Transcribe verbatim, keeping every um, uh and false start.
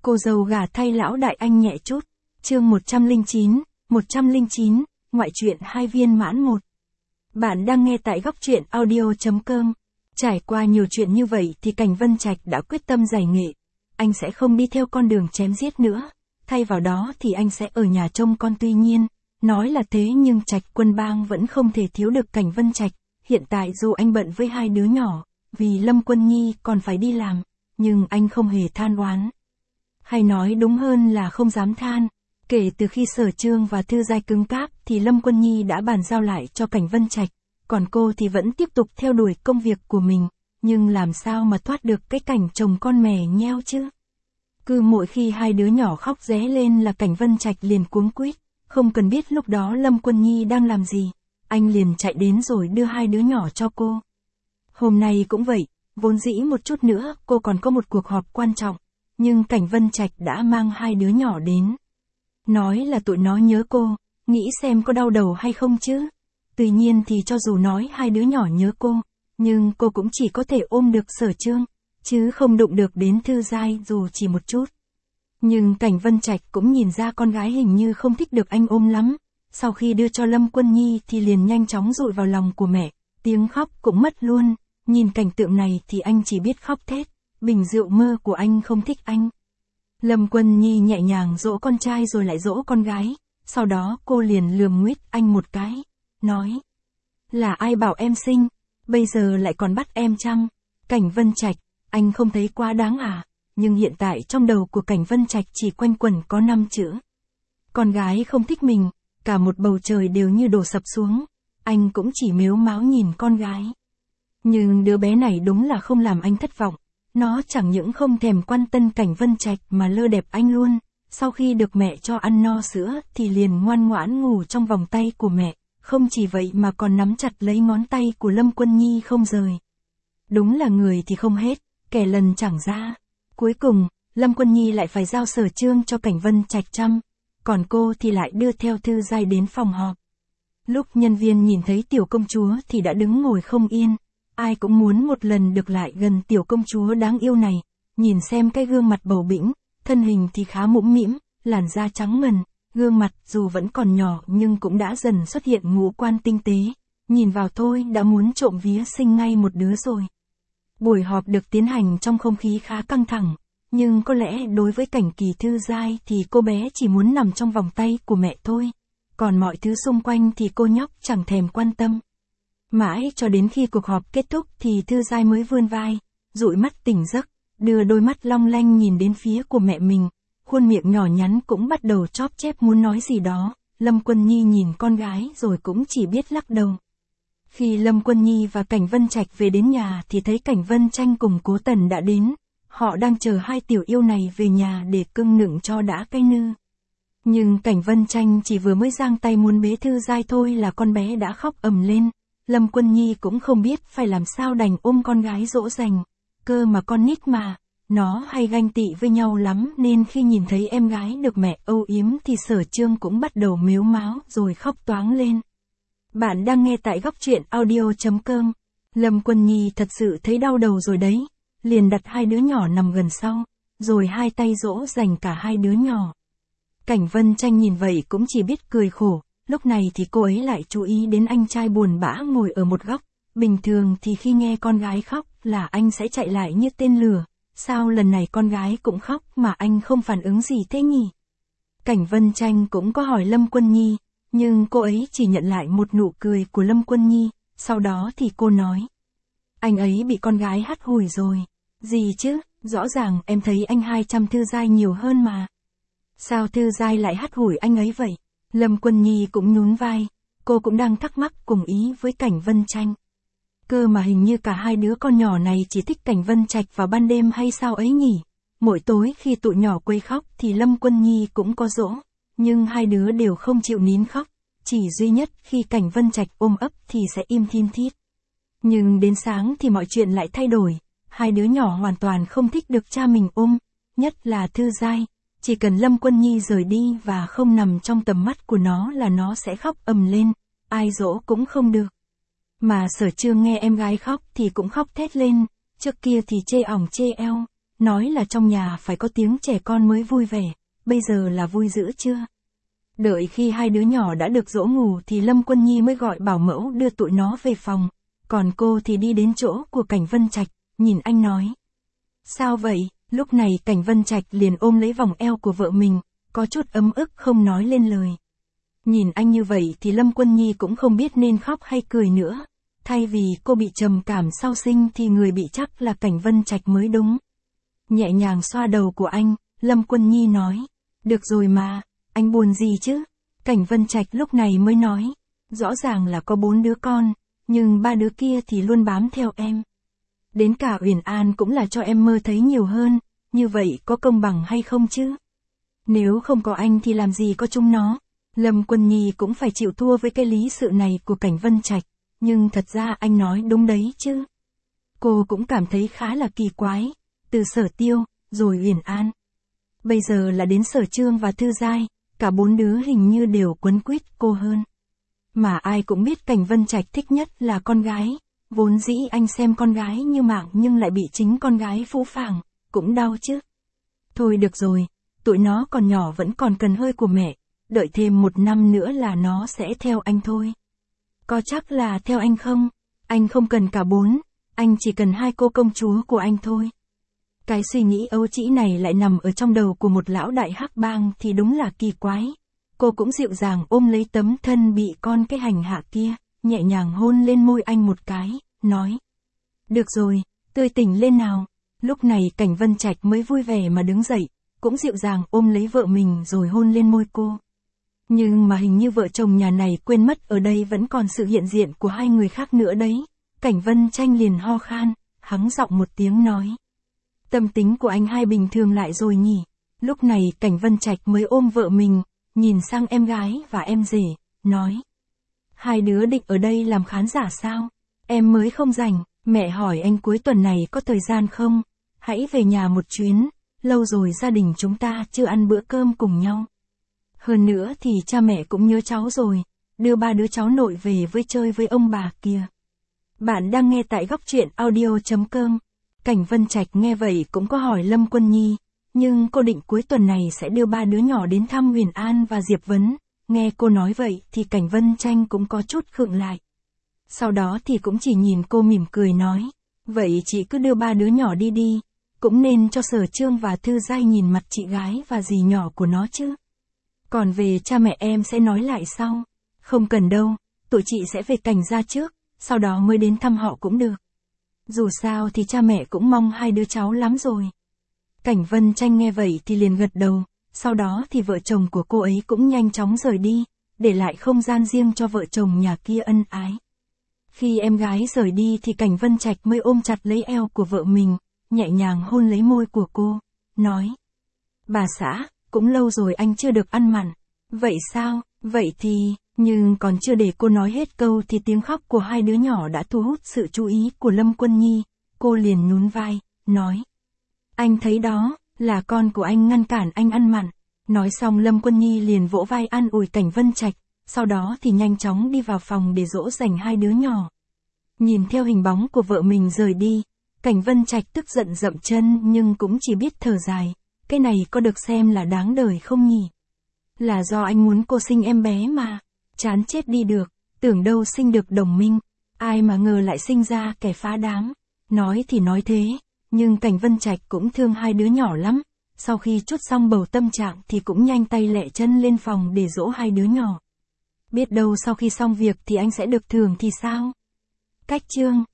Cô dâu gả thay lão đại anh nhẹ chút. Chương một trăm lẻ chín, một trăm lẻ chín, ngoại truyện hai viên mãn một. Bạn đang nghe tại góc truyện audio chấm com. Trải qua nhiều chuyện như vậy thì Cảnh Vân Trạch đã quyết tâm giải nghệ. Anh sẽ không đi theo con đường chém giết nữa. Thay vào đó thì anh sẽ ở nhà trông con. Tuy nhiên, nói là thế nhưng Trạch Quân Bang vẫn không thể thiếu được Cảnh Vân Trạch. Hiện tại dù anh bận với hai đứa nhỏ, vì Lâm Quân Nhi còn phải đi làm, nhưng anh không hề than oán. Hay nói đúng hơn là không dám than. Kể từ khi Sở Trương và Thư Giai cứng cáp thì Lâm Quân Nhi đã bàn giao lại cho Cảnh Vân Trạch, còn cô thì vẫn tiếp tục theo đuổi công việc của mình, nhưng làm sao mà thoát được cái cảnh chồng con mè nheo chứ? Cứ mỗi khi hai đứa nhỏ khóc ré lên là Cảnh Vân Trạch liền cuống quýt, không cần biết lúc đó Lâm Quân Nhi đang làm gì, anh liền chạy đến rồi đưa hai đứa nhỏ cho cô. Hôm nay cũng vậy, vốn dĩ một chút nữa cô còn có một cuộc họp quan trọng, nhưng Cảnh Vân Trạch đã mang hai đứa nhỏ đến. Nói là tụi nó nhớ cô, nghĩ xem có đau đầu hay không chứ. Tuy nhiên thì cho dù nói hai đứa nhỏ nhớ cô, nhưng cô cũng chỉ có thể ôm được Sở Trương, chứ không đụng được đến Thư Giai dù chỉ một chút. Nhưng Cảnh Vân Trạch cũng nhìn ra con gái hình như không thích được anh ôm lắm. Sau khi đưa cho Lâm Quân Nhi thì liền nhanh chóng dụi vào lòng của mẹ, tiếng khóc cũng mất luôn. Nhìn cảnh tượng này thì anh chỉ biết khóc thét, bình rượu mơ của anh không thích anh. Lâm Quân Nhi nhẹ nhàng dỗ con trai rồi lại dỗ con gái, sau đó cô liền lườm nguýt anh một cái, nói: là ai bảo em sinh, bây giờ lại còn bắt em chăm. Cảnh Vân Trạch, anh không thấy quá đáng à? Nhưng hiện tại trong đầu của Cảnh Vân Trạch chỉ quanh quẩn có năm chữ: con gái không thích mình. Cả một bầu trời đều như đổ sập xuống, anh cũng chỉ mếu máo nhìn con gái. Nhưng đứa bé này đúng là không làm anh thất vọng. Nó chẳng những không thèm quan tâm Cảnh Vân Trạch mà lơ đẹp anh luôn. Sau khi được mẹ cho ăn no sữa thì liền ngoan ngoãn ngủ trong vòng tay của mẹ. Không chỉ vậy mà còn nắm chặt lấy ngón tay của Lâm Quân Nhi không rời. Đúng là người thì không hết, kẻ lần chẳng ra. Cuối cùng, Lâm Quân Nhi lại phải giao Sở Trương cho Cảnh Vân Trạch chăm. Còn cô thì lại đưa theo Thư Giai đến phòng họp. Lúc nhân viên nhìn thấy tiểu công chúa thì đã đứng ngồi không yên. Ai cũng muốn một lần được lại gần tiểu công chúa đáng yêu này. Nhìn xem cái gương mặt bầu bĩnh, thân hình thì khá mũm mĩm, làn da trắng ngần, gương mặt dù vẫn còn nhỏ nhưng cũng đã dần xuất hiện ngũ quan tinh tế. Nhìn vào thôi đã muốn trộm vía sinh ngay một đứa rồi. Buổi họp được tiến hành trong không khí khá căng thẳng. Nhưng có lẽ đối với Cảnh Kỳ Thư Giai thì cô bé chỉ muốn nằm trong vòng tay của mẹ thôi. Còn mọi thứ xung quanh thì cô nhóc chẳng thèm quan tâm. Mãi cho đến khi cuộc họp kết thúc thì Thư Giai mới vươn vai, dụi mắt tỉnh giấc, đưa đôi mắt long lanh nhìn đến phía của mẹ mình. Khuôn miệng nhỏ nhắn cũng bắt đầu chóp chép muốn nói gì đó. Lâm Quân Nhi nhìn con gái rồi cũng chỉ biết lắc đầu. Khi Lâm Quân Nhi và Cảnh Vân Trạch về đến nhà thì thấy Cảnh Vân Tranh cùng Cố Tần đã đến. Họ đang chờ hai tiểu yêu này về nhà để cưng nựng cho đã cái nư. Nhưng Cảnh Vân Tranh chỉ vừa mới giang tay muốn bế Thư Giai thôi là con bé đã khóc ầm lên. Lâm Quân Nhi cũng không biết phải làm sao đành ôm con gái dỗ dành. Cơ mà con nít mà, nó hay ganh tị với nhau lắm nên khi nhìn thấy em gái được mẹ âu yếm thì Sở Trương cũng bắt đầu mếu máo rồi khóc toáng lên. Bạn đang nghe tại góc truyện audio chấm com. Lâm Quân Nhi thật sự thấy đau đầu rồi đấy. Liền đặt hai đứa nhỏ nằm gần sau, rồi hai tay dỗ dành cả hai đứa nhỏ. Cảnh Vân Tranh nhìn vậy cũng chỉ biết cười khổ, lúc này thì cô ấy lại chú ý đến anh trai buồn bã ngồi ở một góc. Bình thường thì khi nghe con gái khóc là anh sẽ chạy lại như tên lửa, sao lần này con gái cũng khóc mà anh không phản ứng gì thế nhỉ? Cảnh Vân Tranh cũng có hỏi Lâm Quân Nhi, nhưng cô ấy chỉ nhận lại một nụ cười của Lâm Quân Nhi, sau đó thì cô nói: anh ấy bị con gái hắt hủi rồi. Gì chứ, rõ ràng em thấy anh hai chăm Thư Giai nhiều hơn mà. Sao Thư Giai lại hắt hủi anh ấy vậy? Lâm Quân Nhi cũng nhún vai, cô cũng đang thắc mắc cùng ý với Cảnh Vân Tranh. Cơ mà hình như cả hai đứa con nhỏ này chỉ thích Cảnh Vân Trạch vào ban đêm hay sao ấy nhỉ? Mỗi tối khi tụi nhỏ quấy khóc thì Lâm Quân Nhi cũng có dỗ, nhưng hai đứa đều không chịu nín khóc, chỉ duy nhất khi Cảnh Vân Trạch ôm ấp thì sẽ im thin thít. Nhưng đến sáng thì mọi chuyện lại thay đổi. Hai đứa nhỏ hoàn toàn không thích được cha mình ôm, nhất là Thư Giai. Chỉ cần Lâm Quân Nhi rời đi và không nằm trong tầm mắt của nó là nó sẽ khóc ầm lên, ai dỗ cũng không được. Mà Sở Trương nghe em gái khóc thì cũng khóc thét lên, trước kia thì chê ỏng chê eo, nói là trong nhà phải có tiếng trẻ con mới vui vẻ, bây giờ là vui dữ chưa? Đợi khi hai đứa nhỏ đã được dỗ ngủ thì Lâm Quân Nhi mới gọi bảo mẫu đưa tụi nó về phòng, còn cô thì đi đến chỗ của Cảnh Vân Trạch, nhìn anh nói. Sao vậy? Lúc này Cảnh Vân Trạch liền ôm lấy vòng eo của vợ mình, có chút ấm ức không nói lên lời. Nhìn anh như vậy thì Lâm Quân Nhi cũng không biết nên khóc hay cười nữa. Thay vì cô bị trầm cảm sau sinh thì người bị chắc là Cảnh Vân Trạch mới đúng. Nhẹ nhàng xoa đầu của anh, Lâm Quân Nhi nói. Được rồi mà, anh buồn gì chứ? Cảnh Vân Trạch lúc này mới nói. Rõ ràng là có bốn đứa con, nhưng ba đứa kia thì luôn bám theo em. Đến cả Uyển An cũng là cho em mơ thấy nhiều hơn, như vậy có công bằng hay không chứ? Nếu không có anh thì làm gì có chúng nó? Lâm Quân Nhi cũng phải chịu thua với cái lý sự này của Cảnh Vân Trạch, nhưng thật ra anh nói đúng đấy chứ. Cô cũng cảm thấy khá là kỳ quái, từ Sở Tiêu, rồi Uyển An. Bây giờ là đến Sở Trương và Thư Giai, cả bốn đứa hình như đều quấn quýt cô hơn. Mà ai cũng biết Cảnh Vân Trạch thích nhất là con gái, vốn dĩ anh xem con gái như mạng nhưng lại bị chính con gái phũ phàng, cũng đau chứ. Thôi được rồi, tụi nó còn nhỏ vẫn còn cần hơi của mẹ, đợi thêm một năm nữa là nó sẽ theo anh thôi. Có chắc là theo anh không? Anh không cần cả bốn, anh chỉ cần hai cô công chúa của anh thôi. Cái suy nghĩ ấu trĩ này lại nằm ở trong đầu của một lão đại hắc bang thì đúng là kỳ quái. Cô cũng dịu dàng ôm lấy tấm thân bị con cái hành hạ kia, nhẹ nhàng hôn lên môi anh một cái, nói. Được rồi, tươi tỉnh lên nào. Lúc này Cảnh Vân Trạch mới vui vẻ mà đứng dậy, cũng dịu dàng ôm lấy vợ mình rồi hôn lên môi cô. Nhưng mà hình như vợ chồng nhà này quên mất ở đây vẫn còn sự hiện diện của hai người khác nữa đấy. Cảnh Vân Tranh liền ho khan, hắng giọng một tiếng nói. Tâm tính của anh hai bình thường lại rồi nhỉ. Lúc này Cảnh Vân Trạch mới ôm vợ mình, nhìn sang em gái và em rể, nói. Hai đứa định ở đây làm khán giả sao? Em mới không rảnh, mẹ hỏi anh cuối tuần này có thời gian không? Hãy về nhà một chuyến, lâu rồi gia đình chúng ta chưa ăn bữa cơm cùng nhau. Hơn nữa thì cha mẹ cũng nhớ cháu rồi, đưa ba đứa cháu nội về với chơi với ông bà kia. Bạn đang nghe tại góc truyện audio chấm com. Cảnh Vân Trạch nghe vậy cũng có hỏi Lâm Quân Nhi, nhưng cô định cuối tuần này sẽ đưa ba đứa nhỏ đến thăm Uyển An và Diệp Vấn. Nghe cô nói vậy thì Cảnh Vân Tranh cũng có chút khựng lại. Sau đó thì cũng chỉ nhìn cô mỉm cười nói, vậy chị cứ đưa ba đứa nhỏ đi đi, cũng nên cho Sở Trương và Thư Giai nhìn mặt chị gái và dì nhỏ của nó chứ. Còn về cha mẹ em sẽ nói lại sau. Không cần đâu, tụi chị sẽ về Cảnh gia trước, sau đó mới đến thăm họ cũng được. Dù sao thì cha mẹ cũng mong hai đứa cháu lắm rồi. Cảnh Vân Tranh nghe vậy thì liền gật đầu, sau đó thì vợ chồng của cô ấy cũng nhanh chóng rời đi, để lại không gian riêng cho vợ chồng nhà kia ân ái. Khi em gái rời đi thì Cảnh Vân Trạch mới ôm chặt lấy eo của vợ mình, nhẹ nhàng hôn lấy môi của cô, nói. Bà xã, cũng lâu rồi anh chưa được ăn mặn. Vậy sao, vậy thì, nhưng còn chưa để cô nói hết câu thì tiếng khóc của hai đứa nhỏ đã thu hút sự chú ý của Lâm Quân Nhi, cô liền nhún vai, nói. Anh thấy đó, là con của anh ngăn cản anh ăn mặn. Nói xong Lâm Quân Nhi liền vỗ vai an ủi Cảnh Vân Trạch, sau đó thì nhanh chóng đi vào phòng để dỗ dành hai đứa nhỏ. Nhìn theo hình bóng của vợ mình rời đi, Cảnh Vân Trạch tức giận dậm chân nhưng cũng chỉ biết thở dài, cái này có được xem là đáng đời không nhỉ? Là do anh muốn cô sinh em bé mà, chán chết đi được, tưởng đâu sinh được đồng minh, ai mà ngờ lại sinh ra kẻ phá đám. Nói thì nói thế, nhưng Cảnh Vân Trạch cũng thương hai đứa nhỏ lắm, sau khi trút xong bầu tâm trạng thì cũng nhanh tay lẹ chân lên phòng để dỗ hai đứa nhỏ. Biết đâu sau khi xong việc thì anh sẽ được thưởng thì sao? Cách chương